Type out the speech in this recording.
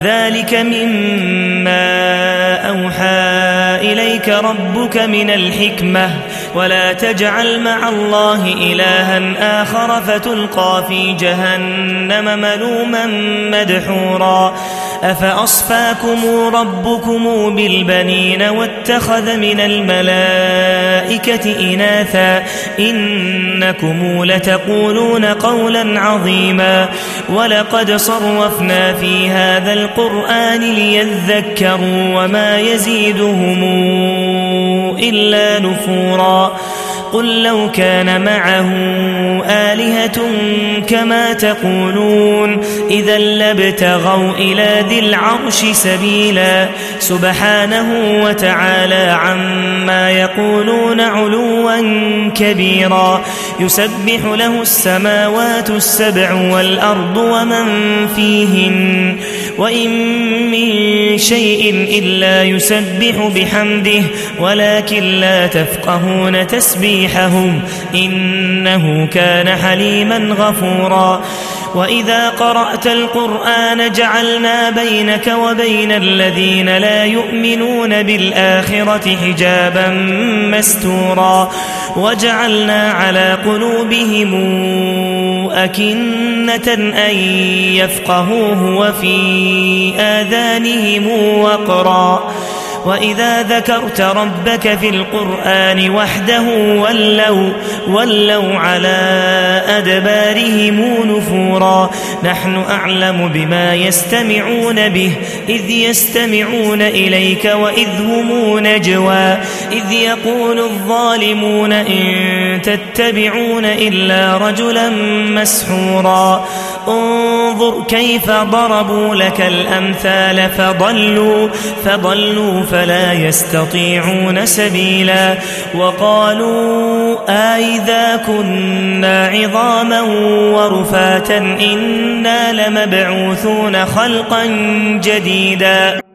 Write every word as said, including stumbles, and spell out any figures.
ذلك مما أوحى إليك ربك من الحكمة ولا تجعل مع الله إلها آخر فتلقى في جهنم ملوما مدحورا أفأصفاكم ربكم بالبنين واتخذ من الملائكة إناثا إنكم لتقولون قولا عظيما ولقد صرفنا في هذا القرآن ليذكروا وما يزيدهم إلا نفورا قل لو كان معه آلهة كما تقولون إذا لابتغوا إلى ذي العرش سبيلا سبحانه وتعالى عما يقولون علوا كبيرا يسبح له السماوات السبع والأرض ومن فيهن وإن من شيء إلا يسبح بحمده ولكن لا تفقهون تسبيحهم إنه كان حليما غفورا وإذا قرأت القرآن جعلنا بينك وبين الذين لا يؤمنون بالآخرة حجابا مستورا وجعلنا على قلوبهم أكنة أن يفقهوه وفي آذانهم وقرا وإذا ذكرت ربك في القرآن وحده ولوا, ولوا على أدبارهم نفورا نحن أعلم بما يستمعون به إذ يستمعون إليك وإذ هم نجوى إذ يقول الظالمون إن تتبعون إلا رجلا مسحورا انظر كيف ضربوا لك الأمثال فضلوا, فضلوا فلا يستطيعون سبيلا وقالوا أئذا كنا عظاما ورفاتا إنا لمبعوثون خلقا جديدا